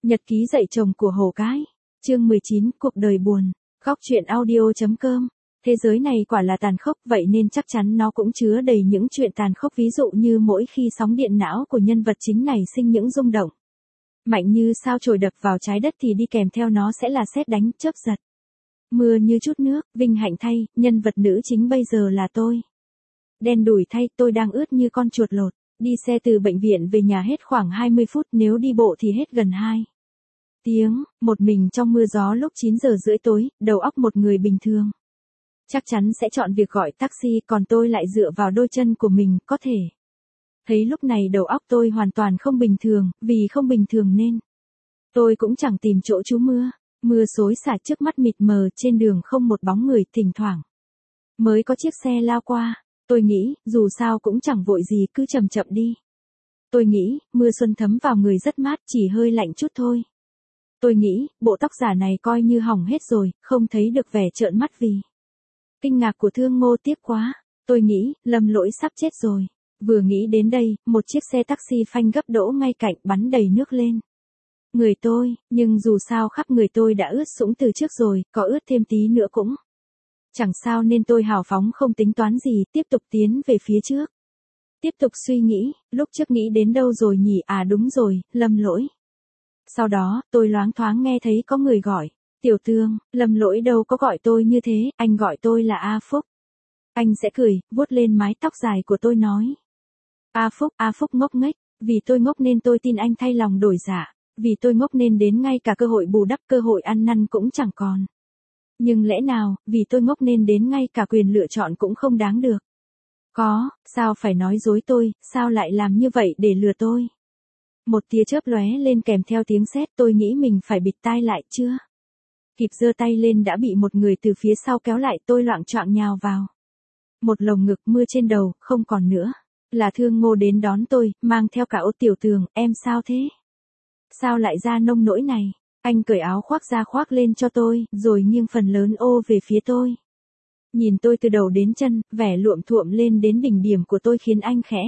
Nhật ký dạy chồng của Hổ Cái. Chương 19, cuộc đời buồn. Góc truyện audio.com. Thế giới này quả là tàn khốc, vậy nên chắc chắn nó cũng chứa đầy những chuyện tàn khốc, ví dụ như mỗi khi sóng điện não của nhân vật chính này sinh những rung động mạnh như sao chổi đập vào trái đất thì đi kèm theo nó sẽ là sét đánh, chớp giật. Mưa như chút nước, vinh hạnh thay, nhân vật nữ chính bây giờ là tôi. Đen đủi thay, tôi đang ướt như con chuột lột. Đi xe từ bệnh viện về nhà hết khoảng 20 phút, nếu đi bộ thì hết gần 2 tiếng, một mình trong mưa gió lúc 9 giờ rưỡi tối, đầu óc một người bình thường chắc chắn sẽ chọn việc gọi taxi, còn tôi lại dựa vào đôi chân của mình, có thể thấy lúc này đầu óc tôi hoàn toàn không bình thường, vì không bình thường nên tôi cũng chẳng tìm chỗ trú mưa. Mưa xối xả trước mắt mịt mờ, trên đường không một bóng người, thỉnh thoảng mới có chiếc xe lao qua. Tôi nghĩ, dù sao cũng chẳng vội gì, cứ chậm chậm đi. Tôi nghĩ, mưa xuân thấm vào người rất mát, chỉ hơi lạnh chút thôi. Tôi nghĩ, bộ tóc giả này coi như hỏng hết rồi, không thấy được vẻ trợn mắt vì kinh ngạc của Thương Ngô. Tiếc quá. Tôi nghĩ, Lâm Lỗi sắp chết rồi. Vừa nghĩ đến đây, một chiếc xe taxi phanh gấp đỗ ngay cạnh, bắn đầy nước lên người tôi, nhưng dù sao khắp người tôi đã ướt sũng từ trước rồi, có ướt thêm tí nữa cũng chẳng sao, nên tôi hào phóng không tính toán gì, tiếp tục tiến về phía trước. Tiếp tục suy nghĩ, lúc trước nghĩ đến đâu rồi nhỉ? À đúng rồi, Lâm Lỗi. Sau đó, tôi loáng thoáng nghe thấy có người gọi, Tiểu Tương. Lâm Lỗi đâu có gọi tôi như thế, anh gọi tôi là A Phúc. Anh sẽ cười, vuốt lên mái tóc dài của tôi nói. A Phúc ngốc nghếch, vì tôi ngốc nên tôi tin anh thay lòng đổi dạ, vì tôi ngốc nên đến ngay cả cơ hội bù đắp, cơ hội ăn năn cũng chẳng còn. Nhưng lẽ nào, vì tôi ngốc nên đến ngay cả quyền lựa chọn cũng không đáng được? Có, sao phải nói dối tôi, sao lại làm như vậy để lừa tôi? Một tia chớp lóe lên kèm theo tiếng sét, tôi nghĩ mình phải bịt tai lại, chưa kịp giơ tay lên đã bị một người từ phía sau kéo lại, tôi loạng choạng nhào vào một lồng ngực, mưa trên đầu, không còn nữa. Là Thương Ngô đến đón tôi, mang theo cả Ô Tiểu Tường. Em sao thế? Sao lại ra nông nỗi này? Anh cởi áo khoác ra khoác lên cho tôi, rồi nghiêng phần lớn ô về phía tôi. Nhìn tôi từ đầu đến chân, vẻ luộm thuộm lên đến đỉnh điểm của tôi khiến anh khẽ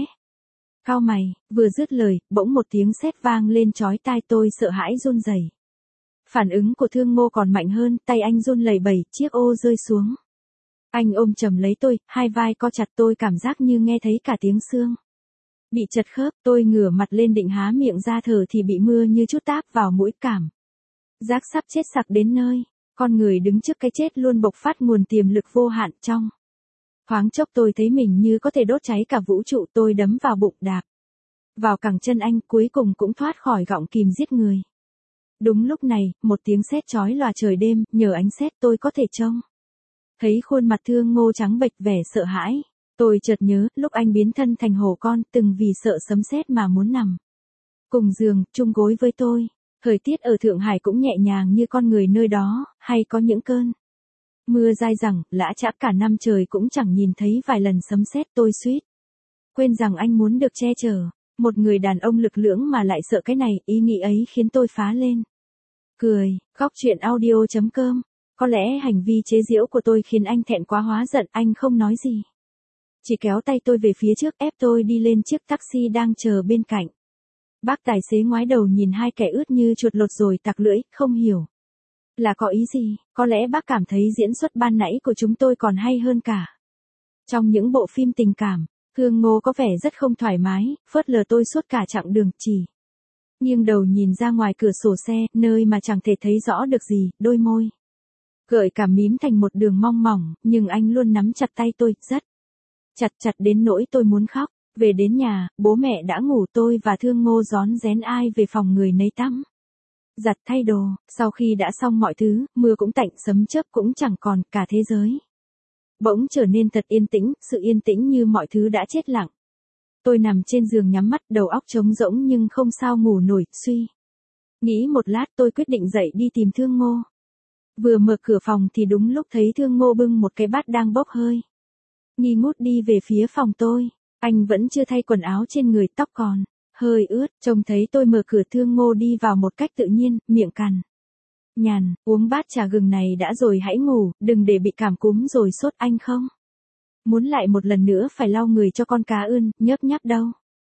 cau mày. Vừa dứt lời, bỗng một tiếng sét vang lên chói tai, tôi sợ hãi run rẩy. Phản ứng của Thương Ngô còn mạnh hơn, tay anh run lẩy bẩy, chiếc ô rơi xuống. Anh ôm chầm lấy tôi, hai vai co chặt, tôi cảm giác như nghe thấy cả tiếng xương bị chật khớp. Tôi ngửa mặt lên định há miệng ra thở thì bị mưa như chút táp vào mũi, cảm giác sắp chết sặc đến nơi. Con người đứng trước cái chết luôn bộc phát nguồn tiềm lực vô hạn. Trong thoáng chốc tôi thấy mình như có thể đốt cháy cả vũ trụ. Tôi đấm vào bụng, đạp vào cẳng chân anh, cuối cùng cũng thoát khỏi gọng kìm giết người. Đúng lúc này, một tiếng sét chói lòa trời đêm, nhờ ánh sét tôi có thể trông thấy khuôn mặt Thương Ngô trắng bệch, vẻ sợ hãi. Tôi chợt nhớ, lúc anh biến thân thành hổ con, từng vì sợ sấm sét mà muốn nằm cùng giường, chung gối với tôi. Thời tiết ở Thượng Hải cũng nhẹ nhàng như con người nơi đó, hay có những cơn mưa dai dẳng, lã chã cả năm trời cũng chẳng nhìn thấy vài lần sấm sét. Tôi suýt quên rằng anh muốn được che chở. Một người đàn ông lực lưỡng mà lại sợ cái này, ý nghĩ ấy khiến tôi phá lên cười. Góc truyện audio.com. Có lẽ hành vi chế giễu của tôi khiến anh thẹn quá hóa giận, anh không nói gì, chỉ kéo tay tôi về phía trước, ép tôi đi lên chiếc taxi đang chờ bên cạnh. Bác tài xế ngoái đầu nhìn hai kẻ ướt như chuột lột rồi tặc lưỡi, không hiểu là có ý gì. Có lẽ bác cảm thấy diễn xuất ban nãy của chúng tôi còn hay hơn cả trong những bộ phim tình cảm. Thương Ngô có vẻ rất không thoải mái, phớt lờ tôi suốt cả chặng đường, chỉ nghiêng đầu nhìn ra ngoài cửa sổ xe, nơi mà chẳng thể thấy rõ được gì. Đôi môi gợi cảm mím thành một đường mong mỏng, nhưng anh luôn nắm chặt tay tôi, rất chặt đến nỗi tôi muốn khóc. Về đến nhà, bố mẹ đã ngủ, tôi và Thương Ngô rón rén ai về phòng người nấy tắm giặt thay đồ. Sau khi đã xong mọi thứ, mưa cũng tạnh, sấm chớp cũng chẳng còn, cả thế giới bỗng trở nên thật yên tĩnh, sự yên tĩnh như mọi thứ đã chết lặng. Tôi nằm trên giường nhắm mắt, đầu óc trống rỗng nhưng không sao ngủ nổi. Suy nghĩ một lát, tôi quyết định dậy đi tìm Thương Ngô. Vừa mở cửa phòng thì đúng lúc thấy Thương Ngô bưng một cái bát đang bốc hơi nghi ngút đi về phía phòng tôi. Anh vẫn chưa thay quần áo trên người, tóc còn hơi ướt. Trông thấy tôi mở cửa, Thương Ngô đi vào một cách tự nhiên, miệng cằn nhằn, uống bát trà gừng này đã rồi hãy ngủ, đừng để bị cảm cúm rồi sốt. Anh không muốn lại một lần nữa phải lau người cho con cá ươn nhớp nháp đâu.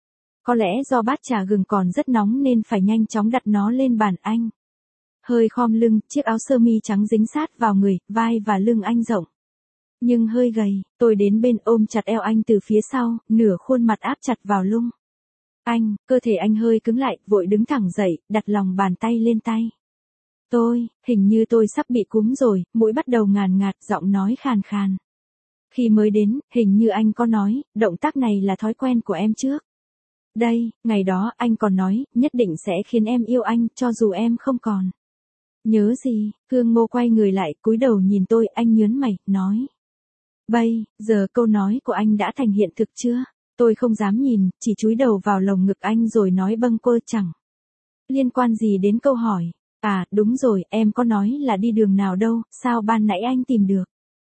Có lẽ do bát trà gừng còn rất nóng nên phải nhanh chóng đặt nó lên bàn anh. Hơi khom lưng, chiếc áo sơ mi trắng dính sát vào người, vai và lưng anh rộng. Nhưng hơi gầy, tôi đến bên ôm chặt eo anh từ phía sau, nửa khuôn mặt áp chặt vào lưng. Anh, cơ thể anh hơi cứng lại, vội đứng thẳng dậy, đặt lòng bàn tay lên tay. Hình như tôi sắp bị cúm rồi, mũi bắt đầu ngàn ngạt, giọng nói khàn khàn. Khi mới đến, hình như anh có nói, động tác này là thói quen của em trước. Đây, ngày đó anh còn nói, nhất định sẽ khiến em yêu anh, cho dù em không còn. Nhớ gì, Hương Ngô quay người lại, cúi đầu nhìn tôi, anh nhớn mày, nói. Bây giờ câu nói của anh đã thành hiện thực chưa? Tôi không dám nhìn, chỉ chúi đầu vào lồng ngực anh rồi nói bâng quơ chẳng. Liên quan gì đến câu hỏi? À, đúng rồi, em có nói là đi đường nào đâu, sao ban nãy anh tìm được?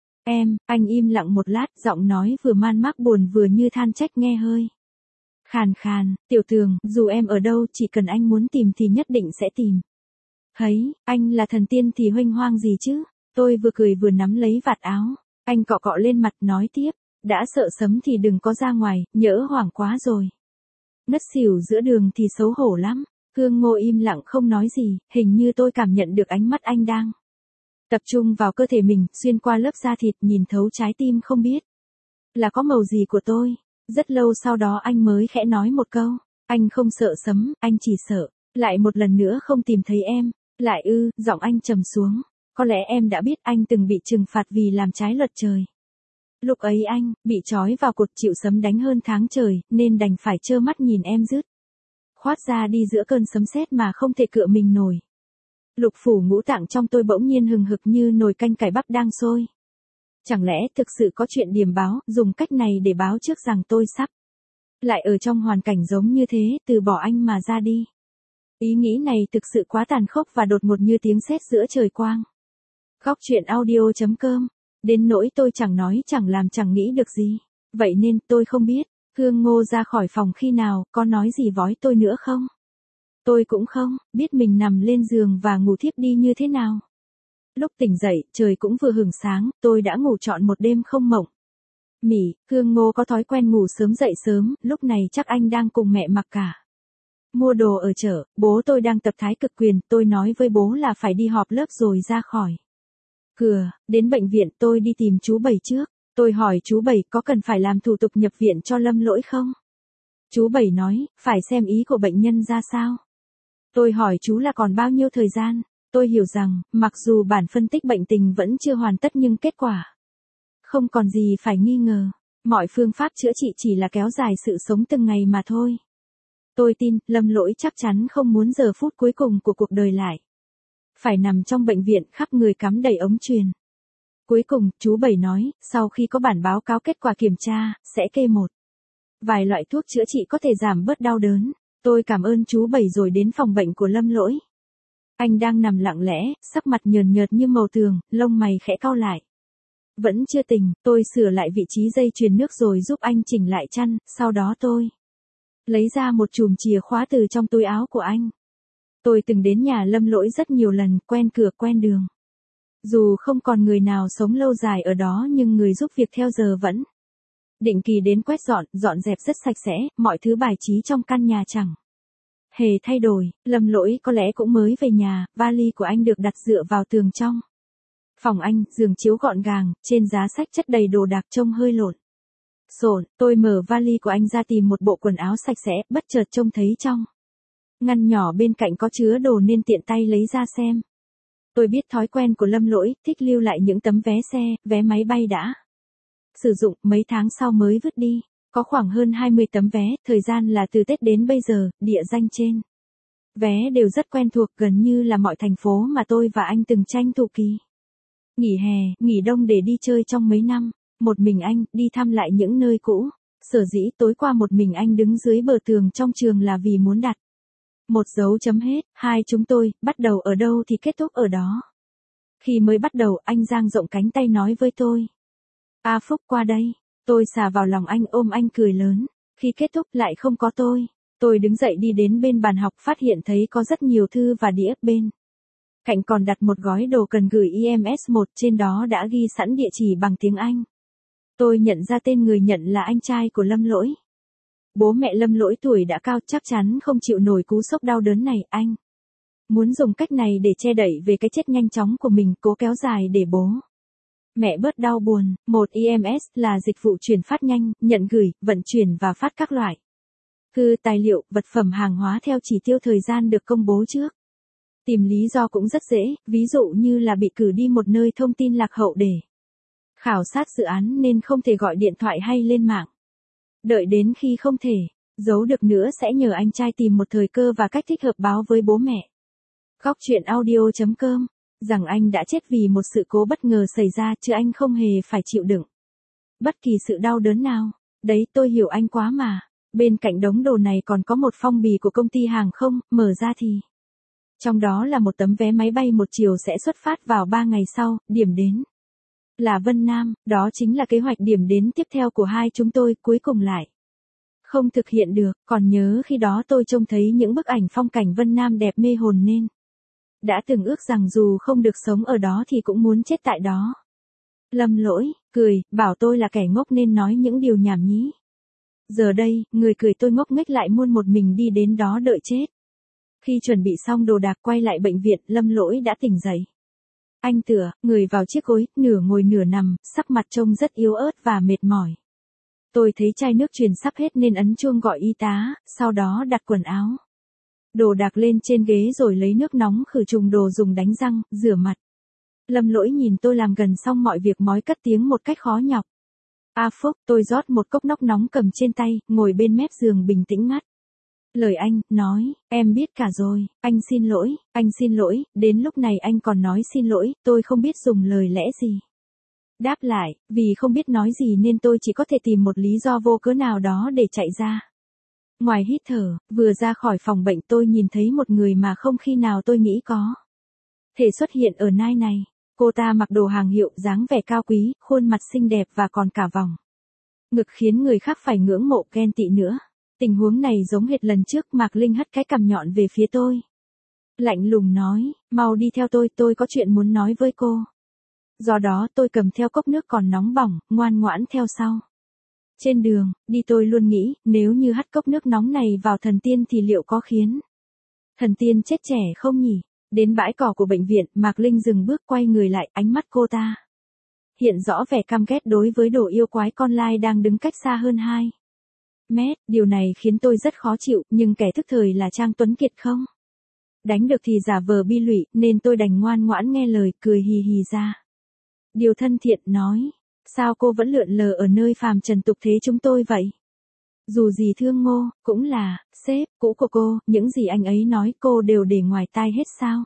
Anh im lặng một lát, giọng nói vừa man mác buồn vừa như than trách nghe hơi khàn khàn, Tiểu Tường, dù em ở đâu, chỉ cần anh muốn tìm thì nhất định sẽ tìm. Thấy, anh là thần tiên thì huênh hoang gì chứ? Tôi vừa cười vừa nắm lấy vạt áo. Anh cọ cọ lên mặt nói tiếp, đã sợ sấm thì đừng có ra ngoài, nhỡ hoảng quá rồi. Ngất xỉu giữa đường thì xấu hổ lắm. Hương Ngô im lặng không nói gì, hình như tôi cảm nhận được ánh mắt anh đang tập trung vào cơ thể mình, xuyên qua lớp da thịt, nhìn thấu trái tim không biết là có màu gì của tôi. Rất lâu sau đó anh mới khẽ nói một câu, anh không sợ sấm, anh chỉ sợ lại một lần nữa không tìm thấy em. Lại ư, giọng anh trầm xuống. Có lẽ em đã biết anh từng bị trừng phạt vì làm trái luật trời. Lúc ấy anh bị trói vào cột chịu sấm đánh hơn tháng trời, nên đành phải trơ mắt nhìn em dứt khoát ra đi giữa cơn sấm sét mà không thể cựa mình nổi. Lục phủ ngũ tạng trong tôi bỗng nhiên hừng hực như nồi canh cải bắp đang sôi. Chẳng lẽ thực sự có chuyện điềm báo, dùng cách này để báo trước rằng tôi sắp lại ở trong hoàn cảnh giống như thế, từ bỏ anh mà ra đi. Ý nghĩ này thực sự quá tàn khốc và đột ngột như tiếng sét giữa trời quang. Góc truyện audio.com. Đến nỗi tôi chẳng nói chẳng làm chẳng nghĩ được gì. Vậy nên tôi không biết, Hương Ngô ra khỏi phòng khi nào, có nói gì vói tôi nữa không? Tôi cũng không biết mình nằm lên giường và ngủ thiếp đi như thế nào. Lúc tỉnh dậy, trời cũng vừa hửng sáng, tôi đã ngủ trọn một đêm không mộng. Hương Ngô có thói quen ngủ sớm dậy sớm, lúc này chắc anh đang cùng mẹ mặc cả mua đồ ở chợ, bố tôi đang tập thái cực quyền, tôi nói với bố là phải đi họp lớp rồi ra khỏi cửa, đến bệnh viện tôi đi tìm chú Bảy trước. Tôi hỏi chú Bảy có cần phải làm thủ tục nhập viện cho Lâm Lỗi không? Chú Bảy nói, phải xem ý của bệnh nhân ra sao. Tôi hỏi chú là còn bao nhiêu thời gian. Tôi hiểu rằng, mặc dù bản phân tích bệnh tình vẫn chưa hoàn tất nhưng kết quả không còn gì phải nghi ngờ. Mọi phương pháp chữa trị chỉ là kéo dài sự sống từng ngày mà thôi. Tôi tin, Lâm Lỗi chắc chắn không muốn giờ phút cuối cùng của cuộc đời lại phải nằm trong bệnh viện khắp người cắm đầy ống truyền. Cuối cùng, chú Bảy nói, sau khi có bản báo cáo kết quả kiểm tra, sẽ kê một vài loại thuốc chữa trị có thể giảm bớt đau đớn. Tôi cảm ơn chú Bảy rồi đến phòng bệnh của Lâm Lỗi. Anh đang nằm lặng lẽ, sắc mặt nhờn nhợt như màu tường, lông mày khẽ cau lại. Vẫn chưa tỉnh, tôi sửa lại vị trí dây chuyền nước rồi giúp anh chỉnh lại chăn, sau đó tôi lấy ra một chùm chìa khóa từ trong túi áo của anh. Tôi từng đến nhà Lâm Lỗi rất nhiều lần, quen cửa quen đường. Dù không còn người nào sống lâu dài ở đó nhưng người giúp việc theo giờ vẫn định kỳ đến quét dọn dẹp rất sạch sẽ, mọi thứ bài trí trong căn nhà chẳng hề thay đổi. Lâm Lỗi có lẽ cũng mới về nhà, vali của anh được đặt dựa vào tường trong phòng anh, giường chiếu gọn gàng, trên giá sách chất đầy đồ đạc trông hơi lộn xộn. Tôi mở vali của anh ra tìm một bộ quần áo sạch sẽ, bất chợt trông thấy trong ngăn nhỏ bên cạnh có chứa đồ nên tiện tay lấy ra xem. Tôi biết thói quen của Lâm Lỗi, thích lưu lại những tấm vé xe, vé máy bay đã sử dụng mấy tháng sau mới vứt đi. Có khoảng hơn 20 tấm vé, thời gian là từ Tết đến bây giờ, địa danh trên vé đều rất quen thuộc, gần như là mọi thành phố mà tôi và anh từng tranh thủ kỳ nghỉ hè, nghỉ đông để đi chơi trong mấy năm. Một mình anh, đi thăm lại những nơi cũ. Sở dĩ tối qua một mình anh đứng dưới bờ tường trong trường là vì muốn đặt một dấu chấm hết. Hai chúng tôi, bắt đầu ở đâu thì kết thúc ở đó. Khi mới bắt đầu, anh dang rộng cánh tay nói với tôi. A Phúc qua đây. Tôi xà vào lòng anh ôm anh cười lớn. Khi kết thúc lại không có tôi. Tôi đứng dậy đi đến bên bàn học phát hiện thấy có rất nhiều thư và đĩa bên cạnh còn đặt một gói đồ cần gửi IMS1, trên đó đã ghi sẵn địa chỉ bằng tiếng Anh. Tôi nhận ra tên người nhận là anh trai của Lâm Lỗi. Bố mẹ Lâm Lỗi tuổi đã cao chắc chắn không chịu nổi cú sốc đau đớn này, anh muốn dùng cách này để che đậy về cái chết nhanh chóng của mình, cố kéo dài để bố mẹ bớt đau buồn. Một EMS là dịch vụ chuyển phát nhanh, nhận gửi, vận chuyển và phát các loại thư, tài liệu, vật phẩm hàng hóa theo chỉ tiêu thời gian được công bố trước. Tìm lý do cũng rất dễ, ví dụ như là bị cử đi một nơi thông tin lạc hậu để khảo sát dự án nên không thể gọi điện thoại hay lên mạng. Đợi đến khi không thể giấu được nữa sẽ nhờ anh trai tìm một thời cơ và cách thích hợp báo với bố mẹ. Góc truyện audio.com rằng anh đã chết vì một sự cố bất ngờ xảy ra chứ anh không hề phải chịu đựng bất kỳ sự đau đớn nào. Đấy, tôi hiểu anh quá mà. Bên cạnh đống đồ này còn có một phong bì của công ty hàng không, mở ra thì trong đó là một tấm vé máy bay một chiều sẽ xuất phát vào 3 ngày sau, điểm đến là Vân Nam, đó chính là kế hoạch điểm đến tiếp theo của hai chúng tôi, cuối cùng lại không thực hiện được. Còn nhớ khi đó tôi trông thấy những bức ảnh phong cảnh Vân Nam đẹp mê hồn nên đã từng ước rằng dù không được sống ở đó thì cũng muốn chết tại đó. Lâm Lỗi cười, bảo tôi là kẻ ngốc nên nói những điều nhảm nhí. Giờ đây, người cười tôi ngốc nghếch lại muốn một mình đi đến đó đợi chết. Khi chuẩn bị xong đồ đạc quay lại bệnh viện, Lâm Lỗi đã tỉnh dậy. Anh tựa người vào chiếc gối, nửa ngồi nửa nằm, sắc mặt trông rất yếu ớt và mệt mỏi. Tôi thấy chai nước truyền sắp hết nên ấn chuông gọi y tá, sau đó đặt quần áo, đồ đạc lên trên ghế rồi lấy nước nóng khử trùng đồ dùng đánh răng, rửa mặt. Lâm Lỗi nhìn tôi làm gần xong mọi việc mói cất tiếng một cách khó nhọc. A Phúc, tôi rót một cốc nước nóng cầm trên tay, ngồi bên mép giường bình tĩnh ngắt lời anh, nói, em biết cả rồi, anh xin lỗi, đến lúc này anh còn nói xin lỗi, tôi không biết dùng lời lẽ gì. Đáp lại, vì không biết nói gì nên tôi chỉ có thể tìm một lý do vô cớ nào đó để chạy ra. Ngoài hít thở, vừa ra khỏi phòng bệnh tôi nhìn thấy một người mà không khi nào tôi nghĩ có thể xuất hiện ở nơi này. Cô ta mặc đồ hàng hiệu, dáng vẻ cao quý, khuôn mặt xinh đẹp và còn cả vòng ngực khiến người khác phải ngưỡng mộ ghen tị nữa. Tình huống này giống hệt lần trước, Mạc Linh hất cái cằm nhọn về phía tôi. Lạnh lùng nói, mau đi theo tôi có chuyện muốn nói với cô. Do đó tôi cầm theo cốc nước còn nóng bỏng, ngoan ngoãn theo sau. Trên đường đi tôi luôn nghĩ, nếu như hắt cốc nước nóng này vào thần tiên thì liệu có khiến thần tiên chết trẻ không nhỉ? Đến bãi cỏ của bệnh viện, Mạc Linh dừng bước quay người lại, ánh mắt cô ta hiện rõ vẻ căm ghét đối với đồ yêu quái con lai đang đứng cách xa hơn 2 mét. Điều này khiến tôi rất khó chịu, nhưng kẻ thức thời là Trang Tuấn Kiệt không đánh được thì giả vờ bi lụy, nên tôi đành ngoan ngoãn nghe lời, cười hì hì ra điều thân thiện, nói, sao cô vẫn lượn lờ ở nơi phàm trần tục thế chúng tôi vậy? Dù gì Thương Ngô cũng là sếp cũ của cô, những gì anh ấy nói cô đều để ngoài tai hết sao?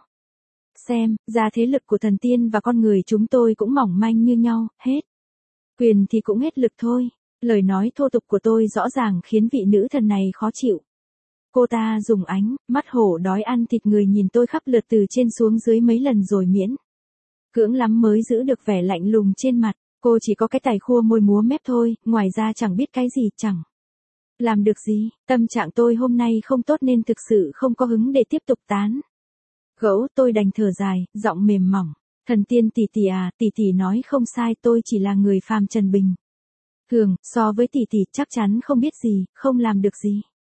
Xem ra thế lực của thần tiên và con người chúng tôi cũng mỏng manh như nhau, hết quyền thì cũng hết lực thôi. Lời nói thô tục của tôi rõ ràng khiến vị nữ thần này khó chịu. Cô ta dùng ánh mắt hổ đói ăn thịt người nhìn tôi khắp lượt từ trên xuống dưới mấy lần rồi miễn cưỡng lắm mới giữ được vẻ lạnh lùng trên mặt. Cô chỉ có cái tài khua môi múa mép thôi, ngoài ra chẳng biết cái gì, chẳng làm được gì. Tâm trạng tôi hôm nay không tốt nên thực sự không có hứng để tiếp tục tán gẫu. Tôi đành thở dài, giọng mềm mỏng. Thần tiên tỷ tỷ à, tỷ tỷ nói không sai, tôi chỉ là người phàm trần bình thường, so với tỷ tỷ chắc chắn không biết gì, không làm được gì.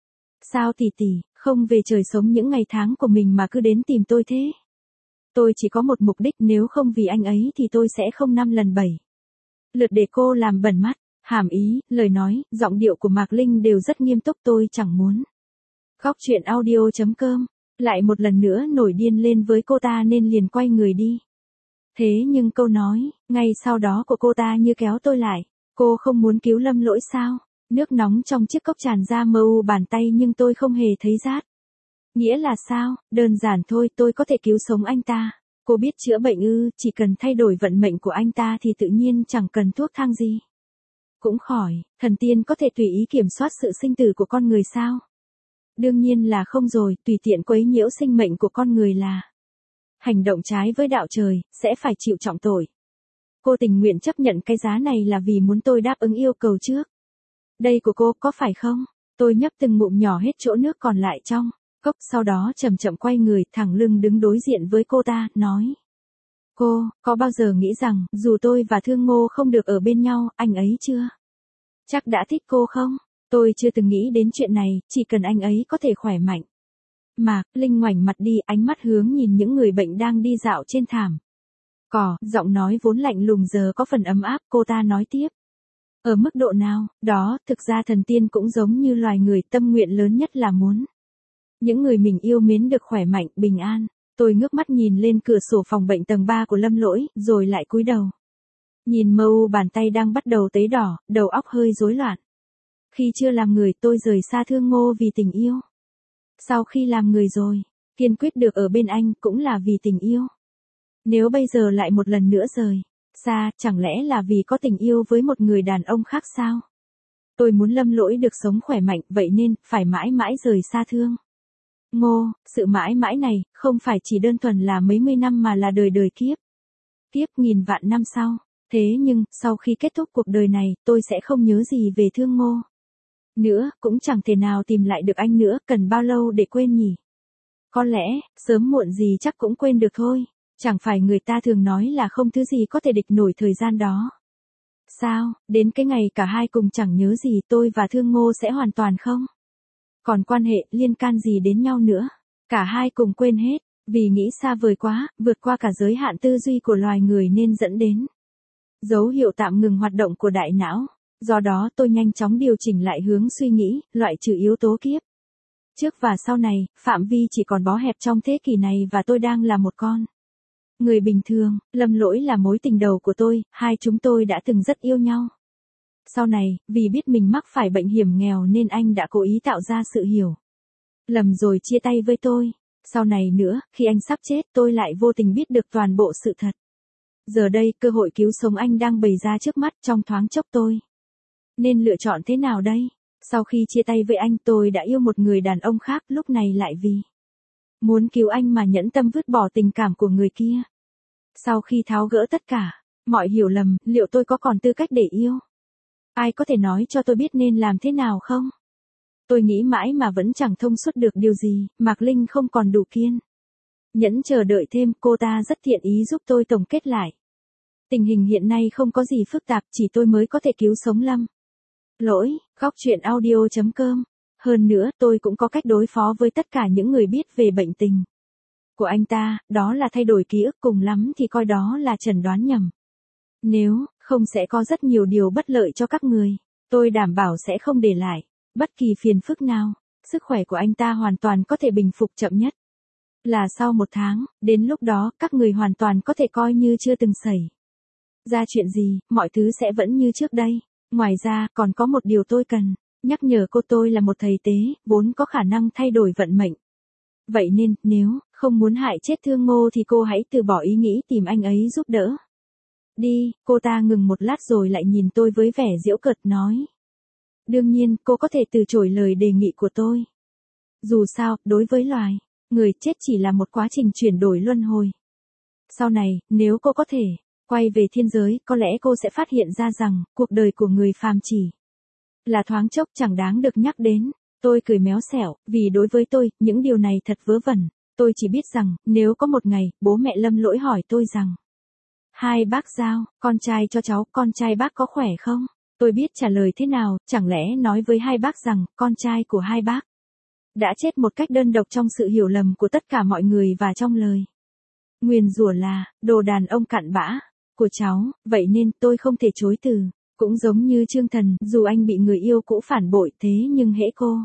Sao tỷ tỷ không về trời sống những ngày tháng của mình mà cứ đến tìm tôi thế? Tôi chỉ có một mục đích, nếu không vì anh ấy thì tôi sẽ không 5 lần 7 lượt để cô làm bẩn mắt. Hàm ý, lời nói, giọng điệu của Mạc Linh đều rất nghiêm túc, tôi chẳng muốn. Góc truyện audio.com lại một lần nữa nổi điên lên với cô ta nên liền quay người đi. Thế nhưng câu nói ngay sau đó của cô ta như kéo tôi lại. Cô không muốn cứu Lâm Lỗi sao? Nước nóng trong chiếc cốc tràn ra mờ u bàn tay nhưng tôi không hề thấy rát. Nghĩa là sao? Đơn giản thôi, tôi có thể cứu sống anh ta. Cô biết chữa bệnh ư? Chỉ cần thay đổi vận mệnh của anh ta thì tự nhiên chẳng cần thuốc thang gì cũng khỏi. Thần tiên có thể tùy ý kiểm soát sự sinh tử của con người sao? Đương nhiên là không rồi, tùy tiện quấy nhiễu sinh mệnh của con người là hành động trái với đạo trời, sẽ phải chịu trọng tội. Cô tình nguyện chấp nhận cái giá này là vì muốn tôi đáp ứng yêu cầu trước đây của cô, có phải không? Tôi nhấp từng ngụm nhỏ hết chỗ nước còn lại trong cốc, sau đó chậm chậm quay người, thẳng lưng đứng đối diện với cô ta, nói. Cô, có bao giờ nghĩ rằng, dù tôi và Thương Ngô không được ở bên nhau, anh ấy chưa chắc đã thích cô không? Tôi chưa từng nghĩ đến chuyện này, chỉ cần anh ấy có thể khỏe mạnh. Mạc Linh ngoảnh mặt đi, ánh mắt hướng nhìn những người bệnh đang đi dạo trên thảm cỏ, giọng nói vốn lạnh lùng giờ có phần ấm áp, cô ta nói tiếp. Ở mức độ nào, đó, thực ra thần tiên cũng giống như loài người, tâm nguyện lớn nhất là muốn những người mình yêu mến được khỏe mạnh, bình an. Tôi ngước mắt nhìn lên cửa sổ phòng bệnh tầng 3 của Lâm Lỗi, rồi lại cúi đầu. Nhìn mờ u bàn tay đang bắt đầu tấy đỏ, đầu óc hơi rối loạn. Khi chưa làm người tôi rời xa Thương Ngô vì tình yêu. Sau khi làm người rồi, kiên quyết được ở bên anh cũng là vì tình yêu. Nếu bây giờ lại một lần nữa rời xa, chẳng lẽ là vì có tình yêu với một người đàn ông khác sao? Tôi muốn Lâm Lỗi được sống khỏe mạnh, vậy nên phải mãi mãi rời xa Thương Ngô. Sự mãi mãi này không phải chỉ đơn thuần là mấy mươi năm mà là đời đời kiếp kiếp nghìn vạn năm sau. Thế nhưng sau khi kết thúc cuộc đời này, tôi sẽ không nhớ gì về Thương Ngô nữa, cũng chẳng thể nào tìm lại được anh nữa. Cần bao lâu để quên nhỉ? Có lẽ sớm muộn gì chắc cũng quên được thôi. Chẳng phải người ta thường nói là không thứ gì có thể địch nổi thời gian đó sao? Đến cái ngày cả hai cùng chẳng nhớ gì, tôi và Thương Ngô sẽ hoàn toàn không còn quan hệ liên can gì đến nhau nữa. Cả hai cùng quên hết, vì nghĩ xa vời quá, vượt qua cả giới hạn tư duy của loài người nên dẫn đến dấu hiệu tạm ngừng hoạt động của đại não. Do đó tôi nhanh chóng điều chỉnh lại hướng suy nghĩ, loại trừ yếu tố kiếp trước và sau này, phạm vi chỉ còn bó hẹp trong thế kỷ này và tôi đang là một con người bình thường. Lâm Lỗi là mối tình đầu của tôi, hai chúng tôi đã từng rất yêu nhau. Sau này, vì biết mình mắc phải bệnh hiểm nghèo nên anh đã cố ý tạo ra sự hiểu lầm rồi chia tay với tôi. Sau này nữa, khi anh sắp chết tôi lại vô tình biết được toàn bộ sự thật. Giờ đây, cơ hội cứu sống anh đang bày ra trước mắt. Trong thoáng chốc tôi nên lựa chọn thế nào đây? Sau khi chia tay với anh tôi đã yêu một người đàn ông khác, lúc này lại vì muốn cứu anh mà nhẫn tâm vứt bỏ tình cảm của người kia. Sau khi tháo gỡ tất cả mọi hiểu lầm, liệu tôi có còn tư cách để yêu? Ai có thể nói cho tôi biết nên làm thế nào không? Tôi nghĩ mãi mà vẫn chẳng thông suốt được điều gì. Mạc Linh không còn đủ kiên nhẫn chờ đợi thêm, cô ta rất thiện ý giúp tôi tổng kết lại. Tình hình hiện nay không có gì phức tạp, chỉ tôi mới có thể cứu sống Lâm Lỗi. Góc truyện audio.com. Hơn nữa, tôi cũng có cách đối phó với tất cả những người biết về bệnh tình của anh ta, đó là thay đổi ký ức, cùng lắm thì coi đó là chẩn đoán nhầm. Nếu không sẽ có rất nhiều điều bất lợi cho các người. Tôi đảm bảo sẽ không để lại bất kỳ phiền phức nào. Sức khỏe của anh ta hoàn toàn có thể bình phục chậm nhất là sau 1 tháng, đến lúc đó các người hoàn toàn có thể coi như chưa từng xảy ra chuyện gì, mọi thứ sẽ vẫn như trước đây. Ngoài ra, còn có một điều tôi cần nhắc nhở cô, tôi là một thầy tế, vốn có khả năng thay đổi vận mệnh. Vậy nên, nếu không muốn hại chết Thương Ngô thì cô hãy từ bỏ ý nghĩ tìm anh ấy giúp đỡ đi. Cô ta ngừng một lát rồi lại nhìn tôi với vẻ giễu cợt nói. Đương nhiên, cô có thể từ chối lời đề nghị của tôi. Dù sao, đối với loài người, chết chỉ là một quá trình chuyển đổi luân hồi. Sau này, nếu cô có thể quay về thiên giới, có lẽ cô sẽ phát hiện ra rằng cuộc đời của người phàm chỉ là thoáng chốc, chẳng đáng được nhắc đến. Tôi cười méo xẻo, vì đối với tôi, những điều này thật vớ vẩn. Tôi chỉ biết rằng, nếu có một ngày, bố mẹ Lâm Lỗi hỏi tôi rằng, hai bác Giao, con trai cho cháu, con trai bác có khỏe không? Tôi biết trả lời thế nào, chẳng lẽ nói với hai bác rằng, con trai của hai bác đã chết một cách đơn độc trong sự hiểu lầm của tất cả mọi người và trong lời nguyền rủa là, đồ đàn ông cặn bã của cháu, vậy nên tôi không thể chối từ. Cũng giống như Trương Thần, dù anh bị người yêu cũ phản bội, thế nhưng hễ cô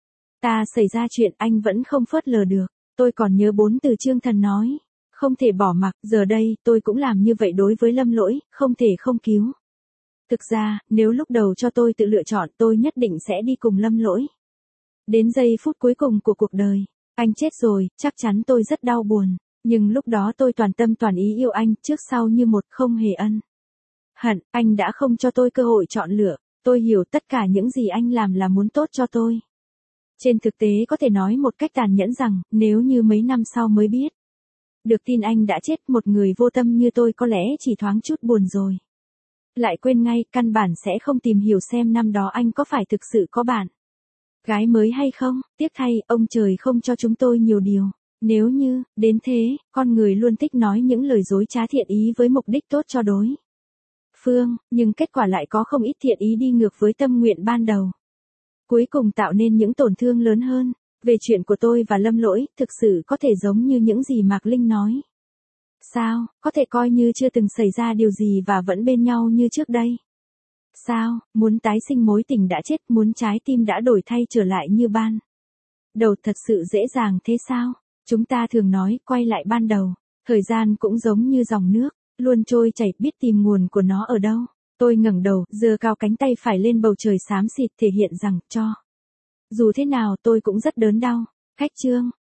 ta xảy ra chuyện anh vẫn không phớt lờ được. Tôi còn nhớ 4 từ Trương Thần nói, không thể bỏ mặc. Giờ đây, tôi cũng làm như vậy đối với Lâm Lỗi, không thể không cứu. Thực ra, nếu lúc đầu cho tôi tự lựa chọn, tôi nhất định sẽ đi cùng Lâm Lỗi. Đến giây phút cuối cùng của cuộc đời, anh chết rồi, chắc chắn tôi rất đau buồn. Nhưng lúc đó tôi toàn tâm toàn ý yêu anh, trước sau như một, không hề ân hận. Anh đã không cho tôi cơ hội chọn lựa. Tôi hiểu tất cả những gì anh làm là muốn tốt cho tôi. Trên thực tế có thể nói một cách tàn nhẫn rằng, nếu như mấy năm sau mới biết được tin anh đã chết, một người vô tâm như tôi có lẽ chỉ thoáng chút buồn rồi lại quên ngay, căn bản sẽ không tìm hiểu xem năm đó anh có phải thực sự có bạn gái mới hay không. Tiếc thay, ông trời không cho chúng tôi nhiều điều. Nếu như, đến thế, con người luôn thích nói những lời dối trá thiện ý với mục đích tốt cho đối phương, nhưng kết quả lại có không ít thiện ý đi ngược với tâm nguyện ban đầu. cuối cùng tạo nên những tổn thương lớn hơn. Về chuyện của tôi và Lâm Lỗi, thực sự có thể giống như những gì Mạc Linh nói. Sao, có thể coi như chưa từng xảy ra điều gì và vẫn bên nhau như trước đây? Sao, muốn tái sinh mối tình đã chết, muốn trái tim đã đổi thay trở lại như ban đầu thật sự dễ dàng thế sao? Chúng ta thường nói, quay lại ban đầu. Thời gian cũng giống như dòng nước, luôn trôi chảy, biết tìm nguồn của nó ở đâu. Tôi ngẩng đầu, giơ cao cánh tay phải lên bầu trời xám xịt, thể hiện rằng, dù thế nào tôi cũng rất đớn đau. Khách trương,